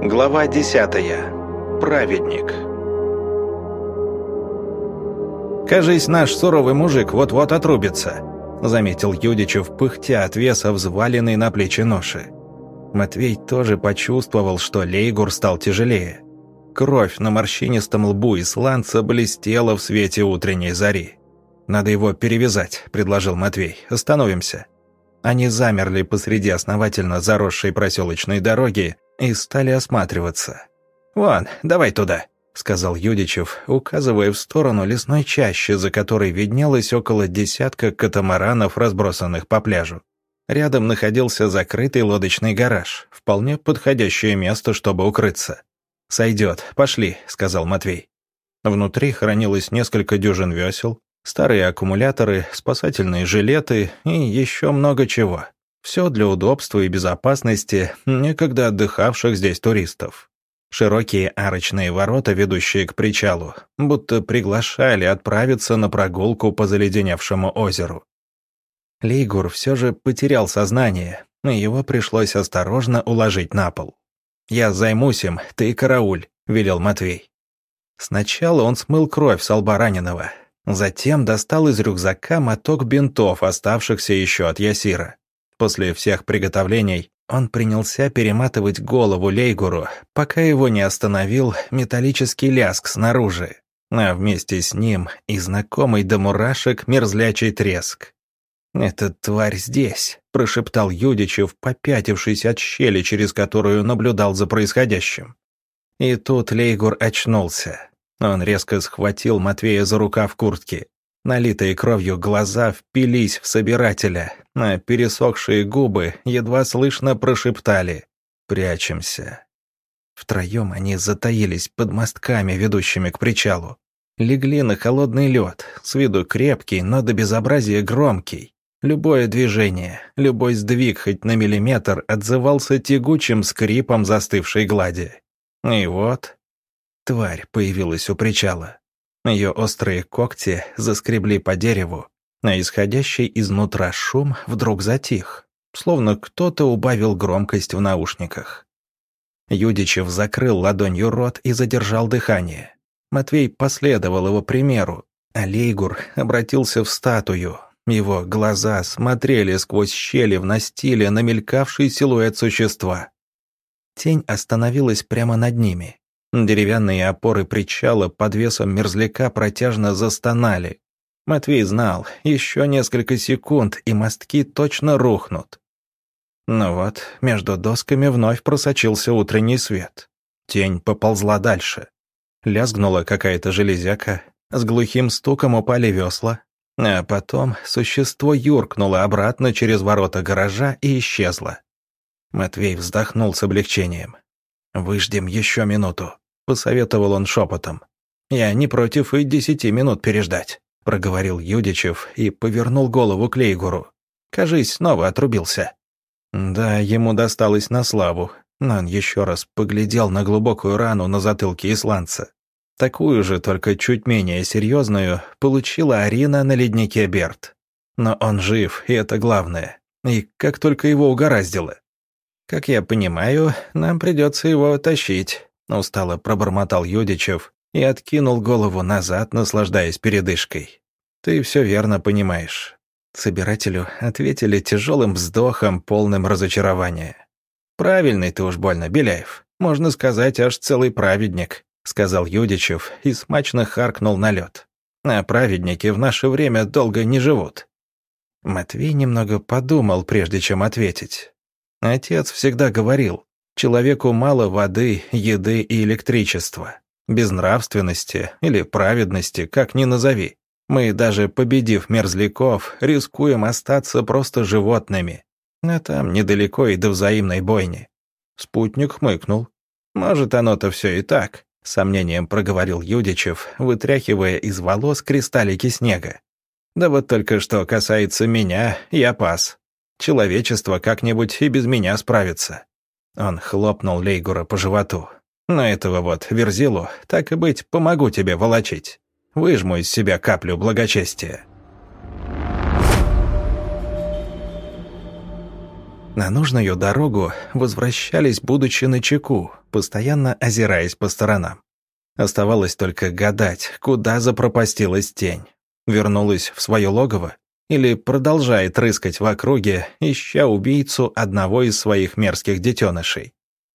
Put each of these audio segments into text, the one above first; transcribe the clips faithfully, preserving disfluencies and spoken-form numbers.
Глава десятая. Праведник. «Кажись, наш суровый мужик вот-вот отрубится», — заметил Юдичев, пыхтя от веса взваленной на плечи ноши. Матвей тоже почувствовал, что Лейгур стал тяжелее. Кровь на морщинистом лбу исландца блестела в свете утренней зари. «Надо его перевязать», — предложил Матвей. «Остановимся». Они замерли посреди основательно заросшей проселочной дороги и стали осматриваться. «Вон, давай туда», — сказал Юдичев, указывая в сторону лесной чащи, за которой виднелось около десятка катамаранов, разбросанных по пляжу. Рядом находился закрытый лодочный гараж, вполне подходящее место, чтобы укрыться. «Сойдет, пошли», — сказал Матвей. Внутри хранилось несколько дюжин весел, старые аккумуляторы, спасательные жилеты и еще много чего. Все для удобства и безопасности некогда отдыхавших здесь туристов. Широкие арочные ворота, ведущие к причалу, будто приглашали отправиться на прогулку по заледеневшему озеру. Лейгур все же потерял сознание, и его пришлось осторожно уложить на пол. «Я займусь им, ты карауль», — велел Матвей. Сначала он смыл кровь с лба раненого, затем достал из рюкзака моток бинтов, оставшихся еще от Ясира. После всех приготовлений он принялся перематывать голову Лейгуру, пока его не остановил металлический лязг снаружи, а вместе с ним и знакомый до мурашек мерзлячий треск. «Эта тварь здесь», — прошептал Юдичев, попятившись от щели, через которую наблюдал за происходящим. И тут Лейгур очнулся. Он резко схватил Матвея за рукав куртки. Налитые кровью глаза впились в собирателя, а пересохшие губы едва слышно прошептали «Прячемся». Втроем они затаились под мостками, ведущими к причалу. Легли на холодный лед, с виду крепкий, но до безобразия громкий. Любое движение, любой сдвиг хоть на миллиметр отзывался тягучим скрипом застывшей глади. И вот тварь появилась у причала. Ее острые когти заскребли по дереву, а исходящий изнутра шум вдруг затих, словно кто-то убавил громкость в наушниках. Юдичев закрыл ладонью рот и задержал дыхание. Матвей последовал его примеру, а Лейгур обратился в статую. Его глаза смотрели сквозь щели в настиле на мелькавший силуэт существа. Тень остановилась прямо над ними. Деревянные опоры причала под весом мерзляка протяжно застонали. Матвей знал, еще несколько секунд, и мостки точно рухнут. Но вот между досками вновь просочился утренний свет. Тень поползла дальше. Лязгнула какая-то железяка, с глухим стуком упали весла, а потом существо юркнуло обратно через ворота гаража и исчезло. Матвей вздохнул с облегчением. «Выждем еще минуту», — посоветовал он шепотом. «Я не против и десяти минут переждать», — проговорил Юдичев и повернул голову к Лейгуру. «Кажись, снова отрубился». Да, ему досталось на славу, но он еще раз поглядел на глубокую рану на затылке исландца. Такую же, только чуть менее серьезную, получила Арина на леднике Берт. Но он жив, и это главное. И как только его угораздило. «Как я понимаю, нам придется его тащить», — устало пробормотал Юдичев и откинул голову назад, наслаждаясь передышкой. «Ты все верно понимаешь». Собирателю ответили тяжелым вздохом, полным разочарования. «Правильный ты уж больно, Беляев. Можно сказать, аж целый праведник», — сказал Юдичев и смачно харкнул на лед. «А праведники в наше время долго не живут». Матвей немного подумал, прежде чем ответить. Отец всегда говорил, человеку мало воды, еды и электричества. Безнравственности или праведности, как ни назови. Мы, даже победив мерзляков, рискуем остаться просто животными. А там недалеко и до взаимной бойни. Спутник хмыкнул. «Может, оно-то все и так», — с сомнением проговорил Юдичев, вытряхивая из волос кристаллики снега. «Да вот только что касается меня, я пас. Человечество как-нибудь и без меня справится». Он хлопнул Лейгура по животу. «На этого вот верзилу, так и быть, помогу тебе волочить. Выжму из себя каплю благочестия». На нужную дорогу возвращались, будучи начеку, постоянно озираясь по сторонам. Оставалось только гадать, куда запропастилась тень. Вернулась в свое логово или продолжает рыскать в округе, ища убийцу одного из своих мерзких детенышей.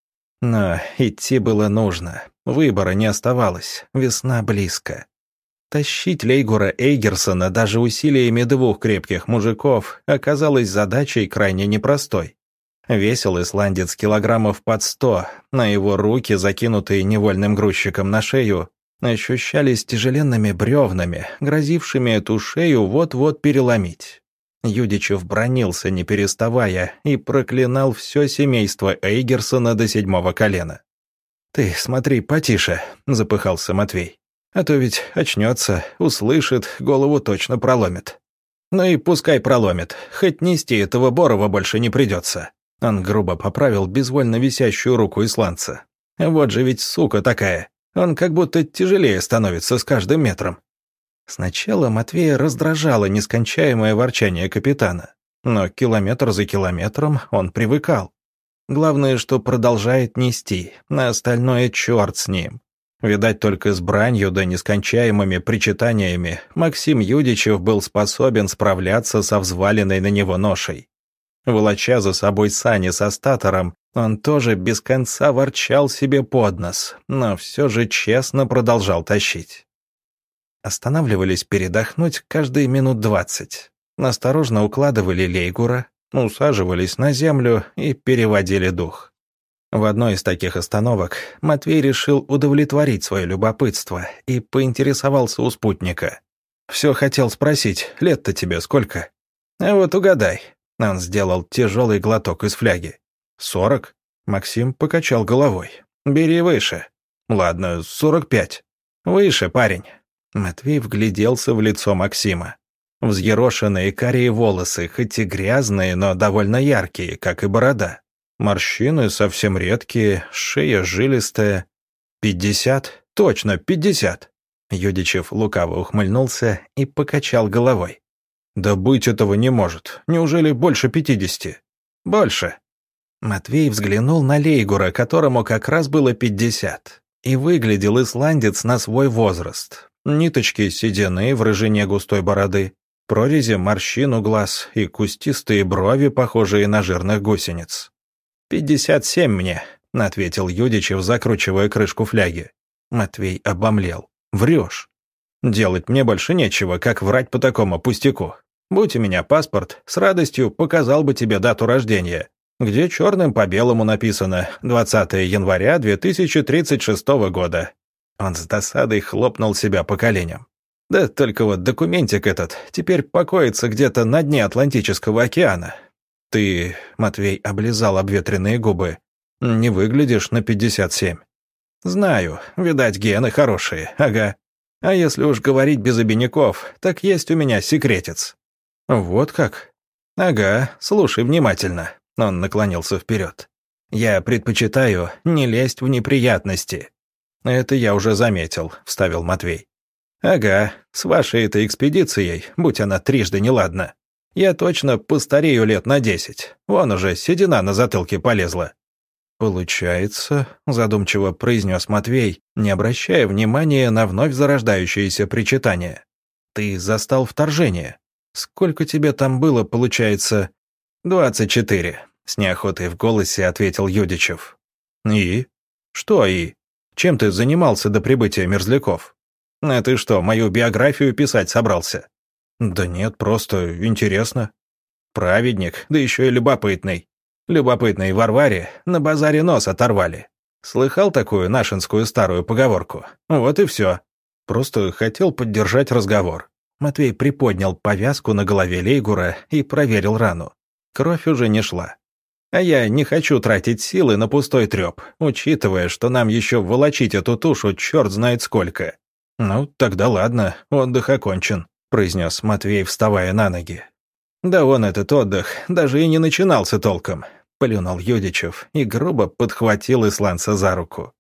Но идти было нужно, выбора не оставалось, весна близко. Тащить Лейгура Эйгерсона даже усилиями двух крепких мужиков оказалось задачей крайне непростой. Весил исландец килограммов под сто, на его руки, закинутые невольным грузчиком на шею, ощущались тяжеленными бревнами, грозившими эту шею вот-вот переломить. Юдичев бранился, не переставая, и проклинал все семейство Эйгерсона до седьмого колена. «Ты смотри потише», — запыхался Матвей. «А то ведь очнется, услышит, голову точно проломит». «Ну и пускай проломит, хоть нести этого Борова больше не придется». Он грубо поправил безвольно висящую руку исландца. «Вот же ведь сука такая, он как будто тяжелее становится с каждым метром». Сначала Матвея раздражало нескончаемое ворчание капитана, но километр за километром он привыкал. Главное, что продолжает нести, на остальное черт с ним. Видать, только с бранью да нескончаемыми причитаниями Максим Юдичев был способен справляться со взваленной на него ношей. Волоча за собой сани со статором, он тоже без конца ворчал себе под нос, но все же честно продолжал тащить. Останавливались передохнуть каждые минут двадцать. Осторожно укладывали Лейгура, усаживались на землю и переводили дух. В одной из таких остановок Матвей решил удовлетворить свое любопытство и поинтересовался у спутника. «Все хотел спросить, лет-то тебе сколько?» «А вот угадай». Он сделал тяжелый глоток из фляги. «Сорок?» Максим покачал головой. «Бери выше». «Ладно, сорок пять». «Выше, парень». Матвей вгляделся в лицо Максима. Взъерошенные карие волосы, хоть и грязные, но довольно яркие, как и борода. Морщины совсем редкие, шея жилистая. «Пятьдесят? Точно, пятьдесят!» Юдичев лукаво ухмыльнулся и покачал головой. «Да быть этого не может. Неужели больше пятидесяти?» «Больше». Матвей взглянул на Лейгура, которому как раз было пятьдесят, и выглядел исландец на свой возраст. Ниточки седины в рыжине густой бороды, прорези морщин у глаз и кустистые брови, похожие на жирных гусениц. «Пятьдесят семь мне», — ответил Юдичев, закручивая крышку фляги. Матвей обомлел. «Врешь. Делать мне больше нечего, как врать по такому пустяку. Будь у меня паспорт, с радостью показал бы тебе дату рождения, где черным по белому написано двадцатое января две тысячи тридцать шестого года». Он с досадой хлопнул себя по коленям. «Да только вот документик этот теперь покоится где-то на дне Атлантического океана. Ты, — Матвей облизал обветренные губы, — не выглядишь на пятьдесят семь. Знаю, видать, гены хорошие, ага. А если уж говорить без обиняков, так есть у меня секретец». «Вот как?» «Ага, слушай внимательно». Он наклонился вперед. «Я предпочитаю не лезть в неприятности». «Это я уже заметил», — вставил Матвей. «Ага, с вашей этой экспедицией, будь она трижды неладна, я точно постарею лет на десять. Вон уже седина на затылке полезла». «Получается», — задумчиво произнес Матвей, не обращая внимания на вновь зарождающееся причитание. «Ты застал вторжение. Сколько тебе там было, получается?» «Двадцать четыре», — с неохотой в голосе ответил Юдичев. «И? Что «и»? Чем ты занимался до прибытия мерзляков? А ты что, мою биографию писать собрался?» «Да нет, просто интересно». «Праведник, да еще и любопытный. Любопытной Варваре на базаре нос оторвали. Слыхал такую нашинскую старую поговорку? Вот и все. Просто хотел поддержать разговор». Матвей приподнял повязку на голове Лейгура и проверил рану. Кровь уже не шла. «А я не хочу тратить силы на пустой треп, учитывая, что нам еще волочить эту тушу черт знает сколько». «Ну, тогда ладно, отдых окончен», — произнес Матвей, вставая на ноги. «Да он этот отдых даже и не начинался толком», — плюнул Юдичев и грубо подхватил исландца за руку.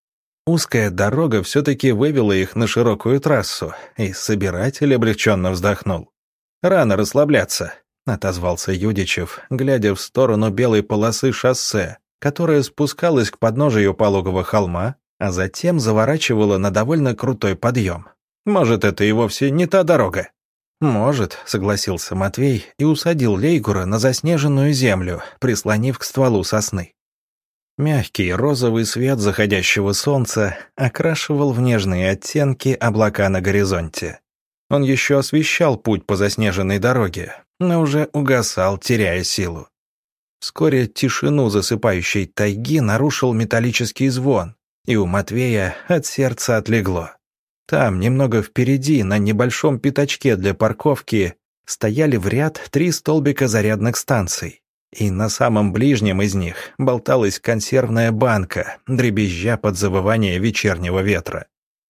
Узкая дорога все-таки вывела их на широкую трассу, и собиратель облегченно вздохнул. «Рано расслабляться. — отозвался Юдичев, глядя в сторону белой полосы шоссе, которая спускалась к подножию пологого холма, а затем заворачивала на довольно крутой подъем. «Может, это и вовсе не та дорога?» «Может», — согласился Матвей и усадил Лейгура на заснеженную землю, прислонив к стволу сосны. Мягкий розовый свет заходящего солнца окрашивал в нежные оттенки облака на горизонте. Он еще освещал путь по заснеженной дороге, но уже угасал, теряя силу. Вскоре тишину засыпающей тайги нарушил металлический звон, и у Матвея от сердца отлегло. Там, немного впереди, на небольшом пятачке для парковки, стояли в ряд три столбика зарядных станций, и на самом ближнем из них болталась консервная банка, дребезжа под завывание вечернего ветра.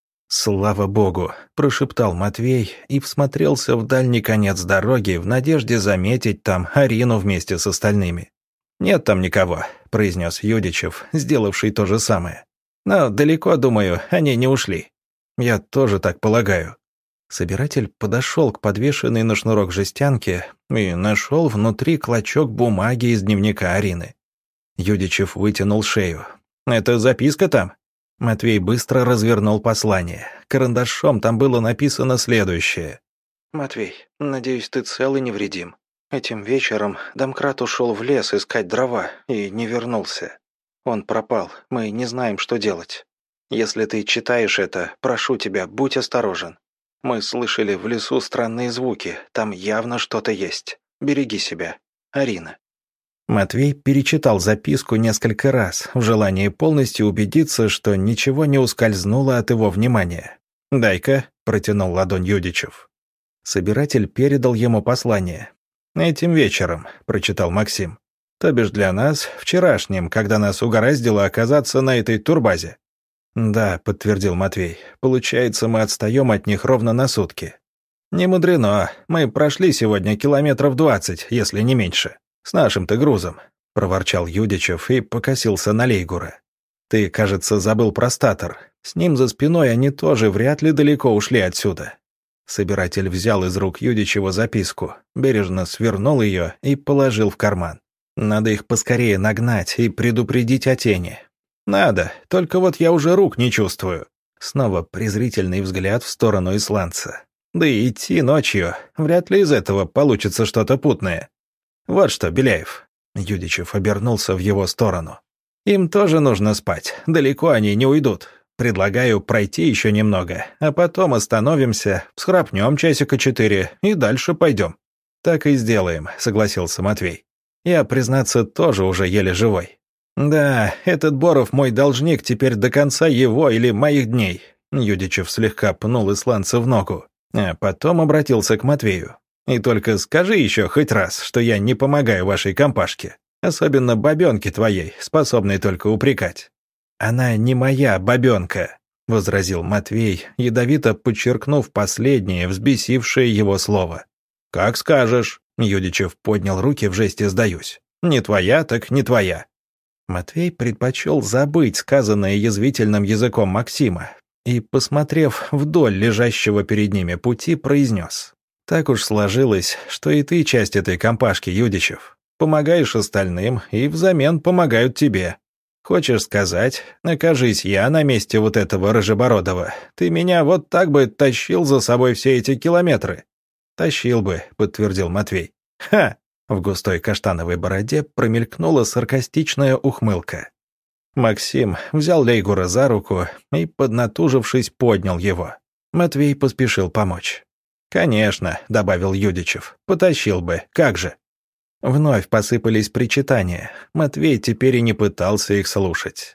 «Слава богу!» — прошептал Матвей и всмотрелся в дальний конец дороги в надежде заметить там Арину вместе с остальными. «Нет там никого», — произнес Юдичев, сделавший то же самое. «Но далеко, думаю, они не ушли». «Я тоже так полагаю». Собиратель подошел к подвешенной на шнурок жестянке и нашел внутри клочок бумаги из дневника Арины. Юдичев вытянул шею. «Это записка там?» Матвей быстро развернул послание. Карандашом там было написано следующее. «Матвей, надеюсь, ты цел и невредим. Этим вечером домкрат ушел в лес искать дрова и не вернулся. Он пропал, мы не знаем, что делать. Если ты читаешь это, прошу тебя, будь осторожен. Мы слышали в лесу странные звуки, там явно что-то есть. Береги себя. Арина». Матвей перечитал записку несколько раз, в желании полностью убедиться, что ничего не ускользнуло от его внимания. «Дай-ка», — протянул ладонь Юдичев. Собиратель передал ему послание. «Этим вечером», — прочитал Максим. «То бишь для нас, вчерашним, когда нас угораздило оказаться на этой турбазе». «Да», — подтвердил Матвей, — «получается, мы отстаем от них ровно на сутки». «Не мудрено, мы прошли сегодня километров двадцать, если не меньше. С нашим-то грузом», — проворчал Юдичев и покосился на Лейгура. «Ты, кажется, забыл про статор. С ним за спиной они тоже вряд ли далеко ушли отсюда». Собиратель взял из рук Юдичева записку, бережно свернул ее и положил в карман. «Надо их поскорее нагнать и предупредить о тени». «Надо, только вот я уже рук не чувствую». Снова презрительный взгляд в сторону исландца. «Да и идти ночью, вряд ли из этого получится что-то путное. Вот что, Беляев». Юдичев обернулся в его сторону. «Им тоже нужно спать, далеко они не уйдут. Предлагаю пройти еще немного, а потом остановимся, всхрапнем часика четыре и дальше пойдем». «Так и сделаем», — согласился Матвей. «Я, признаться, тоже уже еле живой». «Да, этот Боров мой должник теперь до конца его или моих дней», — Юдичев слегка пнул исландца в ногу, а потом обратился к Матвею. «И только скажи еще хоть раз, что я не помогаю вашей компашке, особенно бабенке твоей, способной только упрекать». «Она не моя бабенка», — возразил Матвей, ядовито подчеркнув последнее, взбесившее его слово. «Как скажешь», — Юдичев поднял руки в жесте «сдаюсь». «Не твоя, так не твоя». Матвей предпочел забыть сказанное язвительным языком Максима и, посмотрев вдоль лежащего перед ними пути, произнес. «Так уж сложилось, что и ты часть этой компашки, Юдичев. Помогаешь остальным, и взамен помогают тебе. Хочешь сказать, окажись я на месте вот этого Рыжебородова, ты меня вот так бы тащил за собой все эти километры?» «Тащил бы», — подтвердил Матвей. «Ха!» В густой каштановой бороде промелькнула саркастичная ухмылка. Максим взял Лейгура за руку и, поднатужившись, поднял его. Матвей поспешил помочь. «Конечно», — добавил Юдичев, — «потащил бы, как же». Вновь посыпались причитания. Матвей теперь и не пытался их слушать.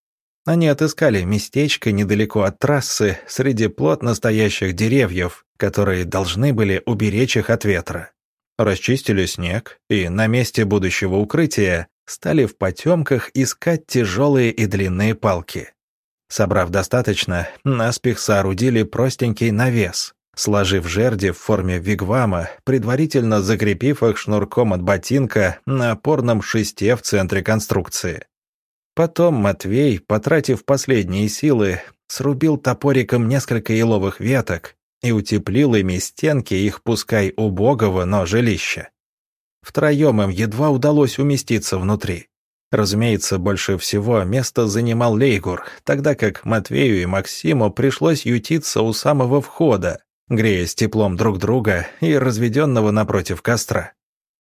Они отыскали местечко недалеко от трассы, среди плотно стоящих деревьев, которые должны были уберечь их от ветра. Расчистили снег, и на месте будущего укрытия стали в потемках искать тяжелые и длинные палки. Собрав достаточно, наспех соорудили простенький навес, сложив жерди в форме вигвама, предварительно закрепив их шнурком от ботинка на опорном шесте в центре конструкции. Потом Матвей, потратив последние силы, срубил топориком несколько еловых веток и утеплил ими стенки их пускай убогого, но жилища. Втроем им едва удалось уместиться внутри. Разумеется, больше всего место занимал Лейгур, тогда как Матвею и Максиму пришлось ютиться у самого входа, греясь теплом друг друга и разведенного напротив костра.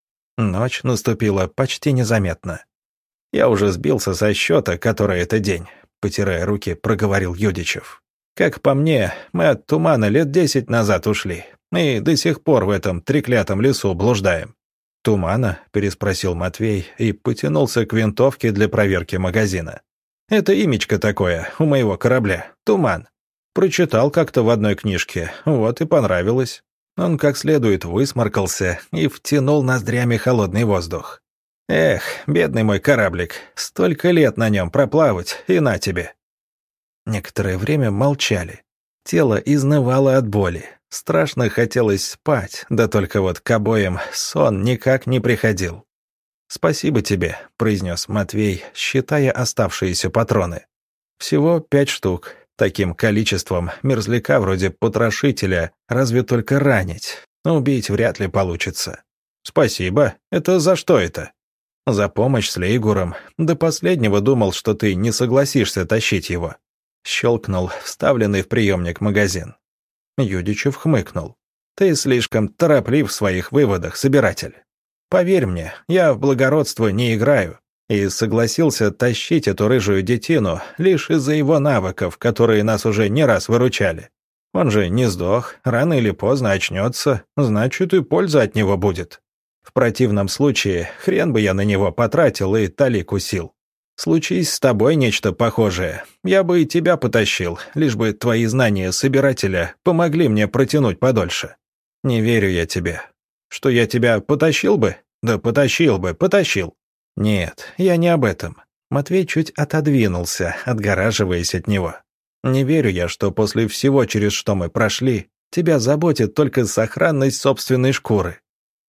Ночь наступила почти незаметно. «Я уже сбился со счета, который это день», — потирая руки, проговорил Юдичев. «Как по мне, мы от тумана лет десять назад ушли, и до сих пор в этом треклятом лесу блуждаем». «Тумана?» — переспросил Матвей и потянулся к винтовке для проверки магазина. «Это имечко такое у моего корабля. Туман. Прочитал как-то в одной книжке, вот и понравилось». Он как следует высморкался и втянул ноздрями холодный воздух. «Эх, бедный мой кораблик, столько лет на нем проплавать, и на тебе». Некоторое время молчали. Тело изнывало от боли. Страшно хотелось спать, да только вот к обоим сон никак не приходил. «Спасибо тебе», — произнес Матвей, считая оставшиеся патроны. «Всего пять штук. Таким количеством мерзляка вроде потрошителя разве только ранить. Убить вряд ли получится». «Спасибо. Это за что это?» «За помощь с Лейгуром. До последнего думал, что ты не согласишься тащить его». Щелкнул вставленный в приемник магазин. Юдичев хмыкнул. «Ты слишком тороплив в своих выводах, собиратель. Поверь мне, я в благородство не играю, и согласился тащить эту рыжую детину лишь из-за его навыков, которые нас уже не раз выручали. Он же не сдох, рано или поздно очнется, значит, и польза от него будет. В противном случае хрен бы я на него потратил и талику сил. Случись с тобой нечто похожее, я бы и тебя потащил, лишь бы твои знания собирателя помогли мне протянуть подольше. Не верю я тебе. Что я тебя потащил бы? Да потащил бы, потащил. Нет, я не об этом». Матвей чуть отодвинулся, отгораживаясь от него. «Не верю я, что после всего, через что мы прошли, тебя заботит только сохранность собственной шкуры».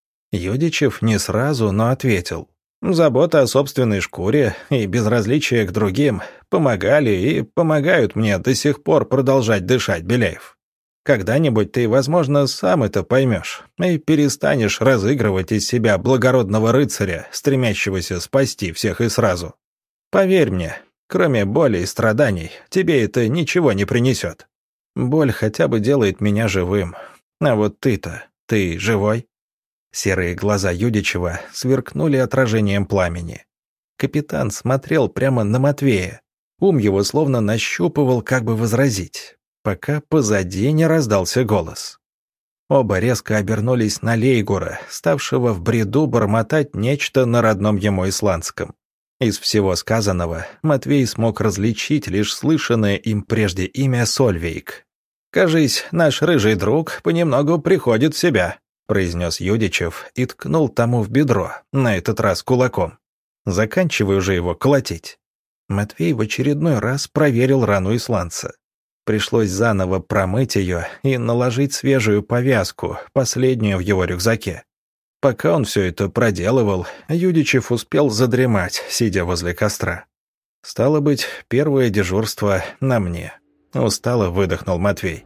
Юдичев не сразу, но ответил. «Забота о собственной шкуре и безразличие к другим помогали и помогают мне до сих пор продолжать дышать, Беляев. Когда-нибудь ты, возможно, сам это поймешь и перестанешь разыгрывать из себя благородного рыцаря, стремящегося спасти всех и сразу. Поверь мне, кроме боли и страданий, тебе это ничего не принесет. Боль хотя бы делает меня живым. А вот ты-то, ты живой?» Серые глаза Юдичева сверкнули отражением пламени. Капитан смотрел прямо на Матвея. Ум его словно нащупывал, как бы возразить, пока позади не раздался голос. Оба резко обернулись на Лейгура, ставшего в бреду бормотать нечто на родном ему исландском. Из всего сказанного Матвей смог различить лишь слышанное им прежде имя Сольвейк. «Кажись, наш рыжий друг понемногу приходит в себя», — произнес Юдичев и ткнул тому в бедро, на этот раз кулаком. «Заканчивай уже его колотить». Матвей в очередной раз проверил рану исландца. Пришлось заново промыть ее и наложить свежую повязку, последнюю в его рюкзаке. Пока он все это проделывал, Юдичев успел задремать, сидя возле костра. «Стало быть, первое дежурство на мне», — устало выдохнул Матвей.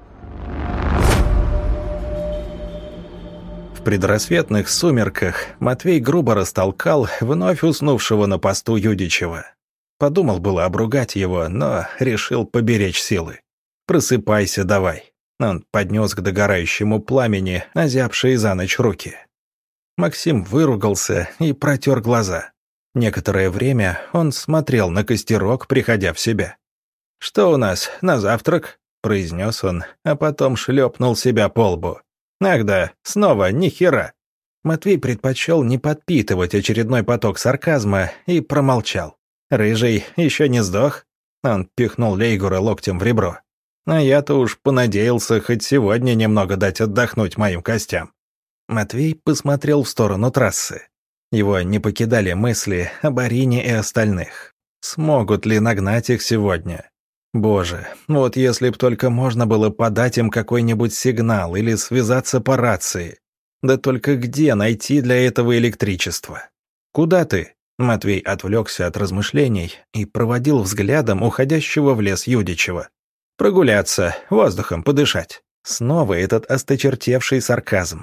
В предрассветных сумерках Матвей грубо растолкал вновь уснувшего на посту Юдичева. Подумал было обругать его, но решил поберечь силы. «Просыпайся давай». Он поднес к догорающему пламени озябшие за ночь руки. Максим выругался и протер глаза. Некоторое время он смотрел на костерок, приходя в себя. «Что у нас на завтрак?» — произнес он, а потом шлепнул себя по лбу. «Ах да, снова ни хера». Матвей предпочел не подпитывать очередной поток сарказма и промолчал. «Рыжий еще не сдох?» Он пихнул Лейгура локтем в ребро. «А я-то уж понадеялся хоть сегодня немного дать отдохнуть моим костям». Матвей посмотрел в сторону трассы. Его не покидали мысли об Арине и остальных. Смогут ли нагнать их сегодня? Боже, вот если б только можно было подать им какой-нибудь сигнал или связаться по рации. Да только где найти для этого электричество? «Куда ты?» Матвей отвлекся от размышлений и проводил взглядом уходящего в лес Юдичева. «Прогуляться, воздухом подышать». Снова этот осточертевший сарказм.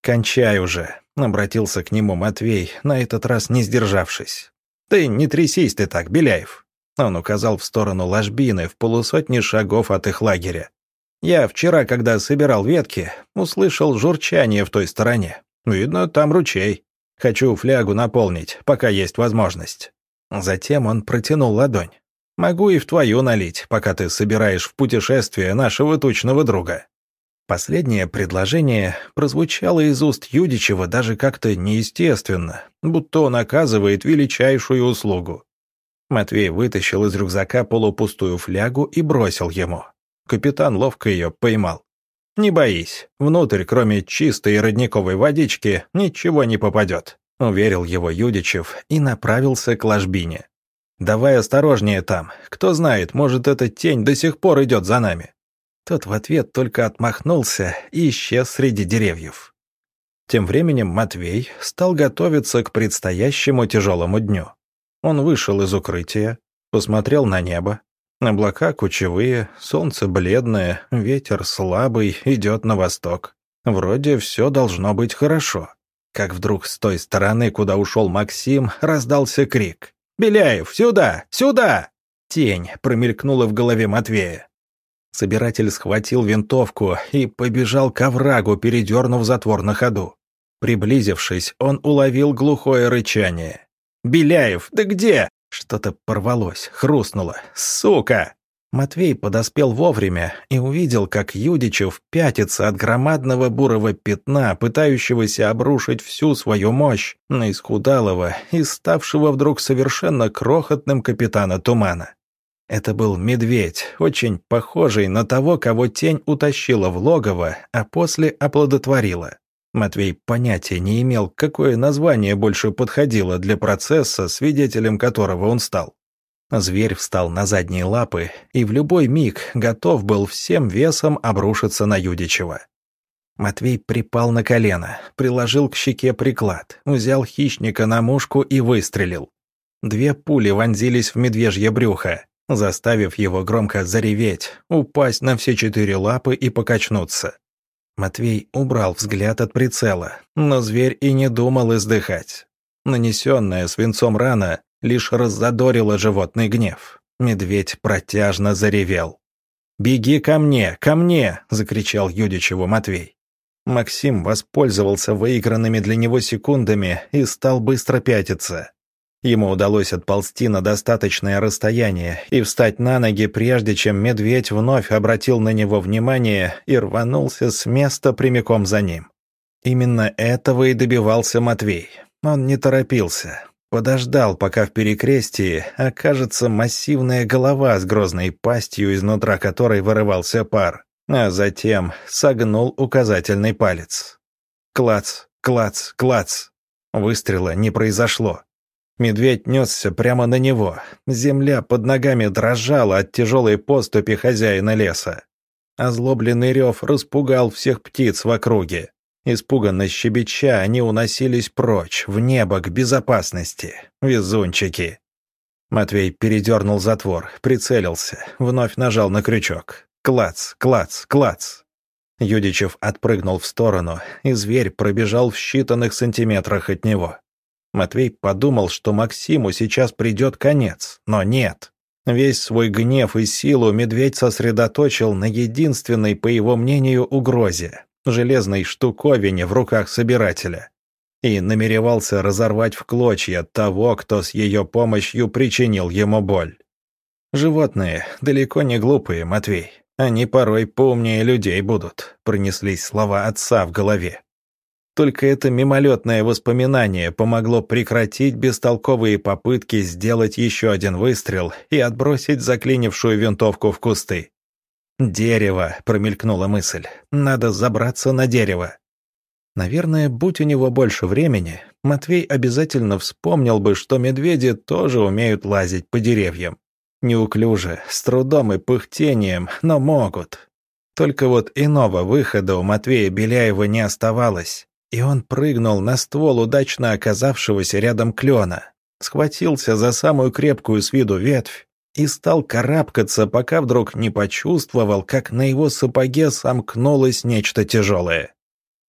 «Кончай уже», — обратился к нему Матвей, на этот раз не сдержавшись. «Ты не трясись ты так, Беляев». Он указал в сторону ложбины в полусотни шагов от их лагеря. «Я вчера, когда собирал ветки, услышал журчание в той стороне. Видно, там ручей. Хочу флягу наполнить, пока есть возможность». Затем он протянул ладонь. «Могу и в твою налить, пока ты собираешь в путешествие нашего тучного друга». Последнее предложение прозвучало из уст Юдичева даже как-то неестественно, будто он оказывает величайшую услугу. Матвей вытащил из рюкзака полупустую флягу и бросил ему. Капитан ловко ее поймал. «Не боись, внутрь, кроме чистой родниковой водички, ничего не попадет», — уверил его Юдичев и направился к ложбине. «Давай осторожнее там, кто знает, может, эта тень до сих пор идет за нами». Тот в ответ только отмахнулся и исчез среди деревьев. Тем временем Матвей стал готовиться к предстоящему тяжелому дню. Он вышел из укрытия, посмотрел на небо. Облака кучевые, солнце бледное, ветер слабый, идет на восток. Вроде все должно быть хорошо. Как вдруг с той стороны, куда ушел Максим, раздался крик. «Беляев, сюда! Сюда!» Тень промелькнула в голове Матвея. Собиратель схватил винтовку и побежал к оврагу, передернув затвор на ходу. Приблизившись, он уловил глухое рычание. «Беляев, ты где?» Что-то порвалось, хрустнуло. «Сука!» Матвей подоспел вовремя и увидел, как Юдичев пятится от громадного бурого пятна, пытающегося обрушить всю свою мощь на исхудалого и ставшего вдруг совершенно крохотным капитана Тумана. Это был медведь, очень похожий на того, кого тень утащила в логово, а после оплодотворила. Матвей понятия не имел, какое название больше подходило для процесса, свидетелем которого он стал. Зверь встал на задние лапы и в любой миг готов был всем весом обрушиться на Юдичева. Матвей припал на колено, приложил к щеке приклад, взял хищника на мушку и выстрелил. Две пули вонзились в медвежье брюхо, заставив его громко зареветь, упасть на все четыре лапы и покачнуться. Матвей убрал взгляд от прицела, но зверь и не думал издыхать. Нанесенная свинцом рана лишь раззадорила животный гнев. Медведь протяжно заревел. «Беги ко мне, ко мне!» — закричал Юдичеву Матвей. Максим воспользовался выигранными для него секундами и стал быстро пятиться. Ему удалось отползти на достаточное расстояние и встать на ноги, прежде чем медведь вновь обратил на него внимание и рванулся с места прямиком за ним. Именно этого и добивался Матвей. Он не торопился. Подождал, пока в перекрестии окажется массивная голова с грозной пастью, изнутра которой вырывался пар, а затем согнул указательный палец. Клац, клац, клац. Выстрела не произошло. Медведь несся прямо на него. Земля под ногами дрожала от тяжелой поступи хозяина леса. Озлобленный рев распугал всех птиц в округе. Испуганно щебеча, они уносились прочь, в небо, к безопасности. Везунчики. Матвей передернул затвор, прицелился, вновь нажал на крючок. Клац, клац, клац. Юдичев отпрыгнул в сторону, и зверь пробежал в считанных сантиметрах от него. Матвей подумал, что Максиму сейчас придет конец, но нет. Весь свой гнев и силу медведь сосредоточил на единственной, по его мнению, угрозе — железной штуковине в руках собирателя, и намеревался разорвать в клочья того, кто с ее помощью причинил ему боль. «Животные далеко не глупые, Матвей. Они порой поумнее людей будут», — пронеслись слова отца в голове. Только это мимолетное воспоминание помогло прекратить бестолковые попытки сделать еще один выстрел и отбросить заклинившую винтовку в кусты. «Дерево», — промелькнула мысль, — «надо забраться на дерево». Наверное, будь у него больше времени, Матвей обязательно вспомнил бы, что медведи тоже умеют лазить по деревьям. Неуклюже, с трудом и пыхтением, но могут. Только вот иного выхода у Матвея Беляева не оставалось. И он прыгнул на ствол удачно оказавшегося рядом клена, схватился за самую крепкую с виду ветвь и стал карабкаться, пока вдруг не почувствовал, как на его сапоге сомкнулось нечто тяжелое.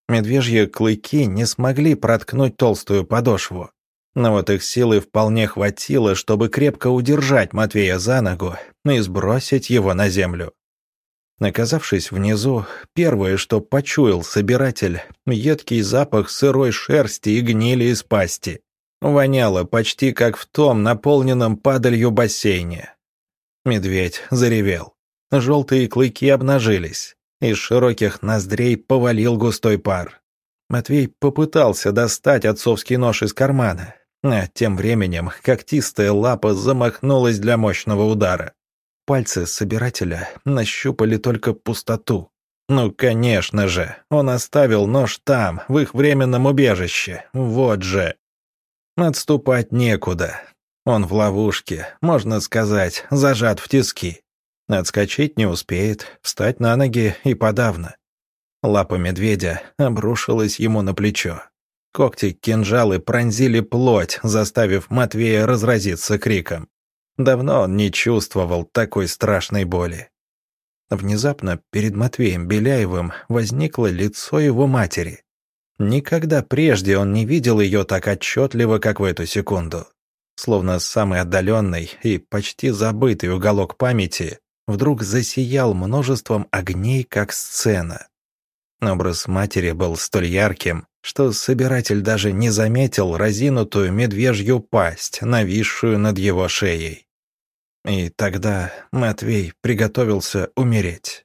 Медвежьи клыки не смогли проткнуть толстую подошву. Но вот их силы вполне хватило, чтобы крепко удержать Матвея за ногу и сбросить его на землю. Оказавшись внизу, первое, что почуял собиратель, едкий запах сырой шерсти и гнили из пасти. Воняло почти как в том наполненном падалью бассейне. Медведь заревел. Желтые клыки обнажились. Из широких ноздрей повалил густой пар. Матвей попытался достать отцовский нож из кармана, а тем временем когтистая лапа замахнулась для мощного удара. Пальцы собирателя нащупали только пустоту. Ну, конечно же, он оставил нож там, в их временном убежище. Вот же. Отступать некуда. Он в ловушке, можно сказать, зажат в тиски. Отскочить не успеет, встать на ноги и подавно. Лапа медведя обрушилась ему на плечо. Когти-кинжалы пронзили плоть, заставив Матвея разразиться криком. Давно он не чувствовал такой страшной боли. Внезапно перед Матвеем Беляевым возникло лицо его матери. Никогда прежде он не видел ее так отчетливо, как в эту секунду. Словно самый отдаленный и почти забытый уголок памяти вдруг засиял множеством огней, как сцена. Образ матери был столь ярким, что собиратель даже не заметил разинутую медвежью пасть, нависшую над его шеей. И тогда Матвей приготовился умереть.